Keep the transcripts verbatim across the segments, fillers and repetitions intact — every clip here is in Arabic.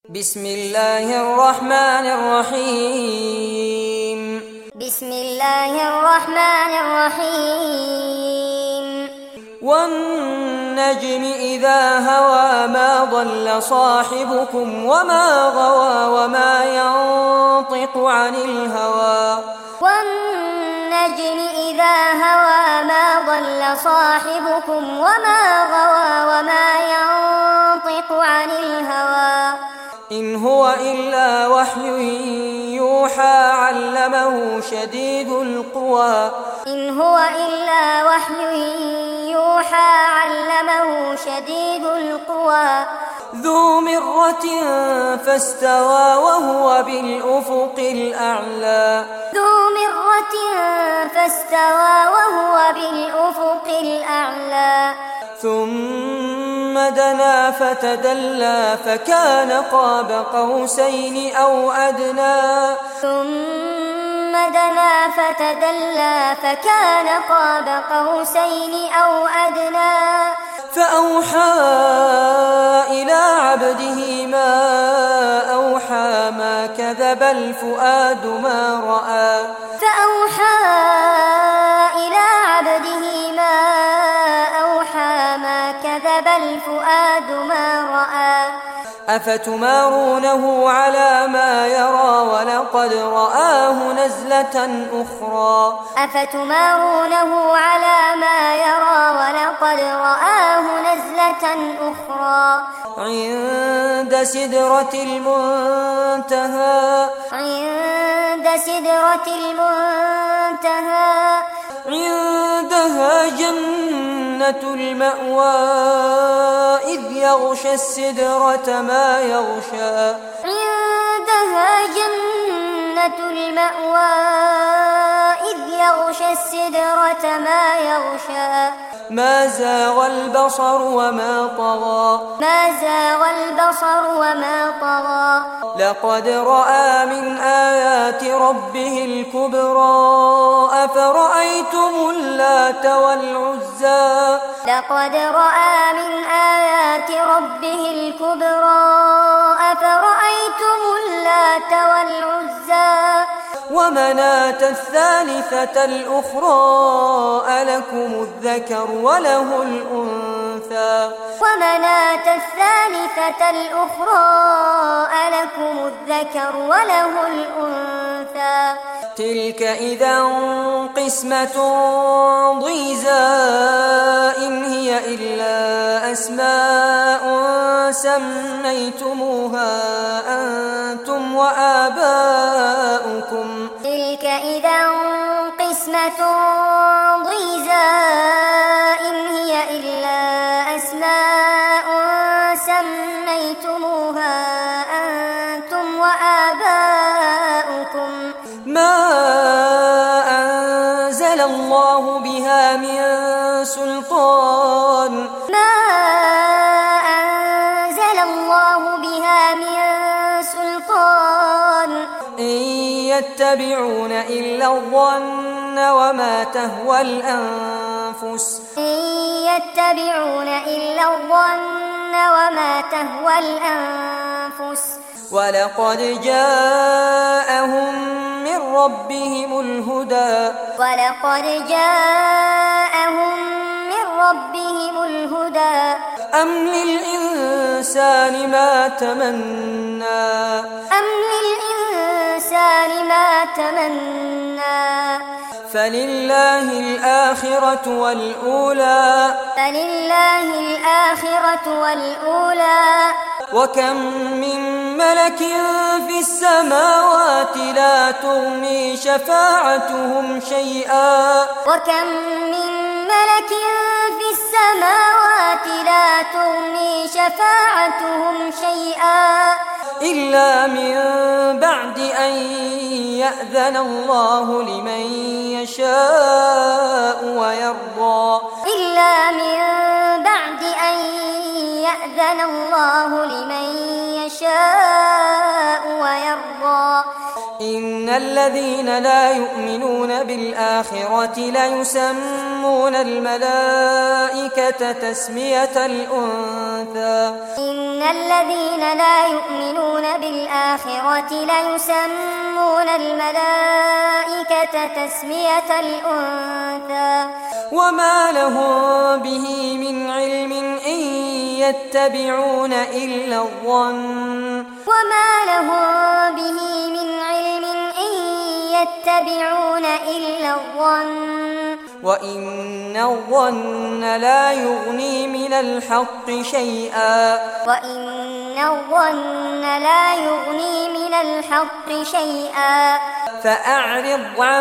بسم الله الرحمن الرحيم بسم الله الرحمن الرحيم والنجم إذا هوى ما ضل صاحبكم وما غوى وما ينطق عن الهوى والنجم إذا هوى ما ضل صاحبكم وما غوى وما ينطق عن الهوى إن هو إلا وحي يوحى علمه شديد القوى إن هو إلا وحي يوحى علمه شديد القوى ذو مرة فاستوى وهو بالأفق الأعلى ذو مرة فاستوى وهو بالأفق الأعلى ثم دنا فتدلى فكان قاب قوسين أو أدنى ثم دنا فتدلى فكان قاب قوسين أو أدنى فأوحى إلى عبده ما أوحى ما كذب الفؤاد ما رأى فأوحى إلى عبده ما أوحى ما كذب الفؤاد ما رأى أفتمارونه على ما يرى ولقد رآه نزلة أخرى أفتمارونه على ما يرى ولقد رآه نزلة أخرى عند سدرة المنتهى عند سدرة المنتهى عندها جنة المأوى إذ يغشى السدرة ما يغشى عندها جنة المأوى إذ يغشى السدرة ما يغشى ما زاغ البصر وما طغى ما زاغ البصر وما طغى لقد رأى من آيات ربه الكبرى أفرأيتم اللات والعزى لقد رأى من آيات ربه الكبرى أفرأيتم اللات والعزى ومناة الثالثة الأخرى ألكم الذكر وله الأنثى ومناة الثالثة الأخرى ألكم الذكر وله الأنثى تلك إذا قسمة ضيزى إن هي إلا أسماء سميتموها أنتم وآباؤكم تلك إذا قسمة ضيزى إن هي إلا أسماء سميتموها أنتم وآباؤكم ما أنزل الله بها من سلطان ما أنزل الله بها من سلطان إن يتبعون إلا الظن وما تهوى الأنفس إن يتبعون إلا الظن وما تهوى الأنفس ولقد جاءهم من ربهم الهدى ولقد جاءهم من ربهم الهدى أم للإنسان ما تمنى أم للإنسان ما تمنى فلله الآخرة والأولى فلله الآخرة والأولى وكم من ملك في السماوات لا تغني شفاعتهم شيئا وكم من ملك في السماوات لا تغني شفاعتهم شيئا إلا من بعد أن يأذن الله لمن يشاء ويرضى إلا من بعد أن يأذن الله لمن يشاء ويرضى إن الذين لا يؤمنون بالآخرة ليسمون يسمون الملائكة تسمية الأنثى إن الذين لا يؤمنون بالآخرة ليسمون الملائكة تسمية الأنثى وما لهم به من علم إن يتبعون إلا الظن وما لهم به من علم إن يتبعون إلا الظن وإن الظن لا يغني من الحق شيئا وإن الظن لا يغني من الحق شيئا فأعرض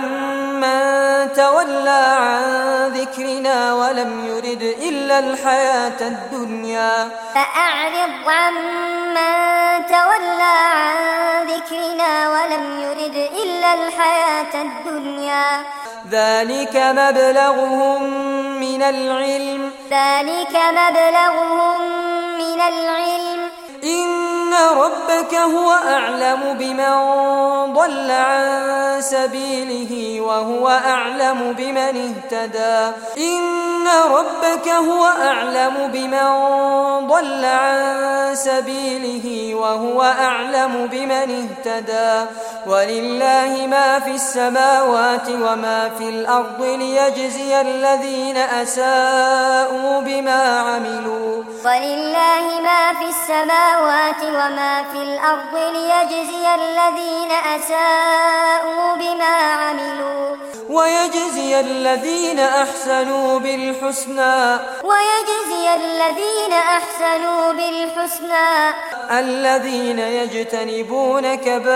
عمن تولى عن ذكرنا ولم يرد إلا الحياة الدنيا فأعرض عمن تولى عن ذكرنا ولم يرد إلا الحياة الدنيا ذلك مبلغهم من العلم ذلك مبلغهم من العلم إن ربك هو أعلم بمن ضل عن سبيله وهو أعلم بمن اهتدى إن ربك هو أعلم بمن ضل عن سبيله وهو أعلم بمن اهتدى ولله ما في السماوات وما في الأرض ليجزي الذين أساءوا بما عملوا ولله ما في السماوات وما في الأرض ليجزي الذين أساءوا بما عملوا ويجزي الذين أحسنوا بالحسنى ويجزي الذين أحسنوا بالحسنى الذين يجتنبون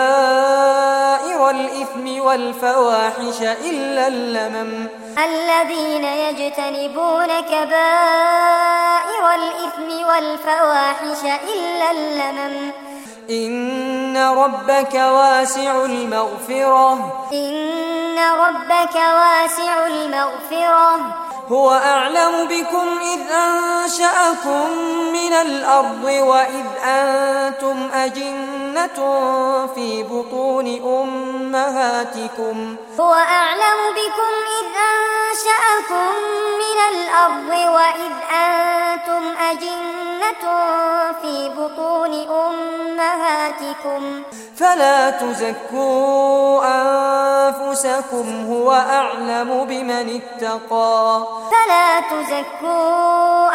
كبائر الإثم والفواحش إلا اللمم الذين يجتنبون كبائر الإثم والفواحش إلا اللمم إن ربك واسع المغفرة إن ربك واسع المغفرة هو أعلم بكم إذ أنشأكم من الأرض وإذ أنتم أجنة في بطون أمهاتكم هو أعلم بكم إذ أنشأكم من الأرض وإذ أنتم أجنة في بطون أمهاتكم فلا تزكوا أنفسكم هو أعلم بمن اتقى فلا تزكوا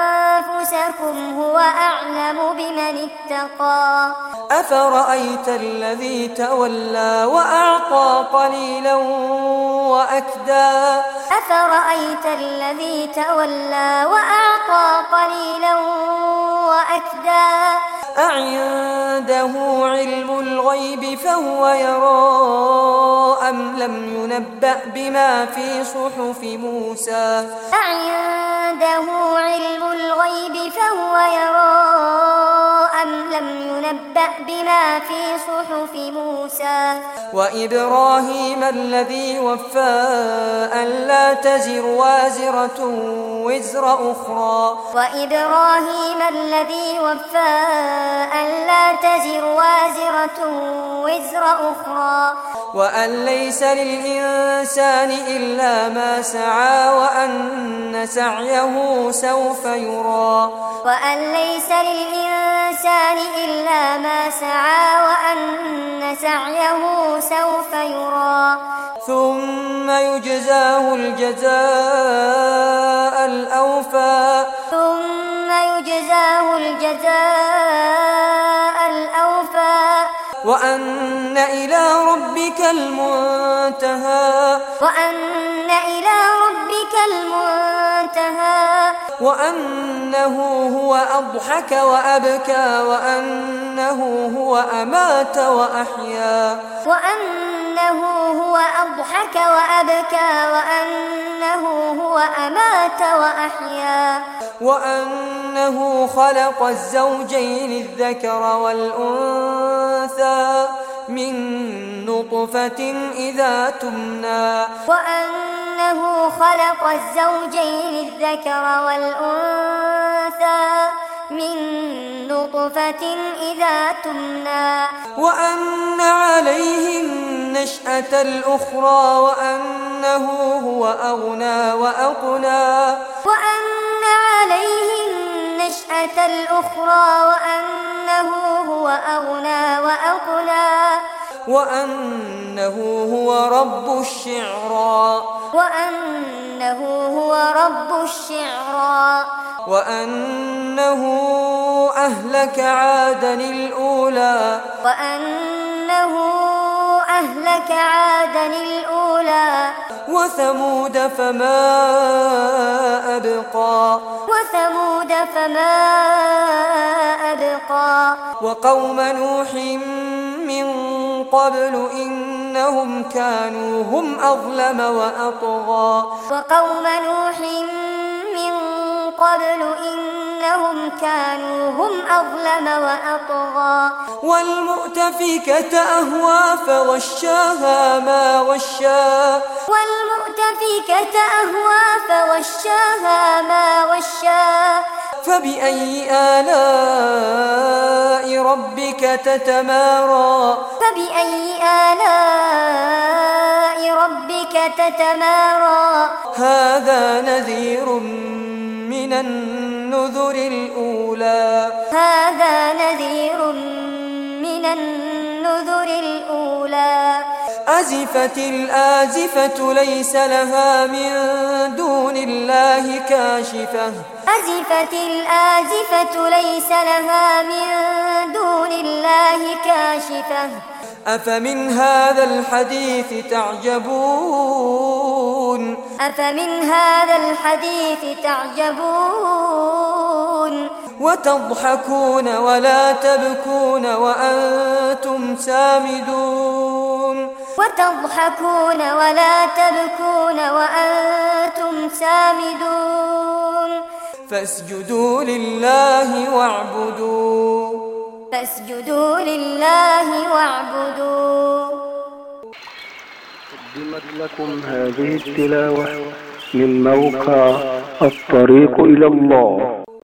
أنفسكم هو أعلم بمن اتقى أفرأيت الذي تولى وأعطى قليلا وأكدى أفرأيت الذي تولى وأعطى قليلا وأكدى أعنده علم الغيب فهو يرى أم لم ينبأ بما في صحف موسى أعنده علم الغيب فهو يرى أم لم ينبأ بما في صحف موسى وإبراهيم الذي وفى ألا تزر وازرة وزر أخرى وإبراهيم الذي وفى ألا تزر وازرة وزر أخرى وأن ليس للإنسان إلا ما سعى وأن سعيه سوف يرى وأن ليس للإنسان إلا ما سعى وأن سعيه سوف يرى ثم يجزاه الجزاء الأوفى ثم يجزاه الجزاء الأوفى وأن إلى ربك المنتهى وأن إلى ربك المنتهى وأنه هو أضحك وأبكى وأنه هو أمات وأحيا وأنه هو أضحك وأبكى وأنه هو أمات وأحيا وأنه خلق الزوجين الذكر والأنثى من نطفة إذا تمنى وأنه خلق الزوجين الذكر والأنثى من نطفة إذا تمنى وأن عليه النشأة الأخرى وأن وأنه هو أغنى وأقنى وأن عليه النشأة الأخرى وأنه هو أغنى وأقنى وأنه هو رب الشعرى وأنه هو رب الشعرى وأنه أهلك عادا الأولى وأنه أهلك عادا الأولى وثمود فما أبقى وثمود فما أبقى وقوم نوح من قبل إنهم كانوا هم أظلم وأطغى وقوم نوح من قبل إنهم كانوا هم أظلم وأطغى والمؤتفكة أهوى فغشاها ما غشا والمؤتفكة أهوى فغشاها ما غشا فبأي آلاء ربك تتمارى فبأي آلاء ربك تتمارى هذا نذير من النذر الأولى هذا نذير من النذر الأولى أزفت الآزفة ليس لها من دون الله كاشفة أزفت الآزفة ليس لها من دون الله كاشفة أفمن هذا الحديث تعجبون أفمن هذا الحديث تعجبون وتضحكون ولا تبكون وأنتم سامدون وتضحكون ولا تبكون وأنتم سامدون فاسجدوا لله واعبدوا فاسجدوا لله واعبدوا. قدمت لكم هذه التلاوة من موقع الطريق إلى الله.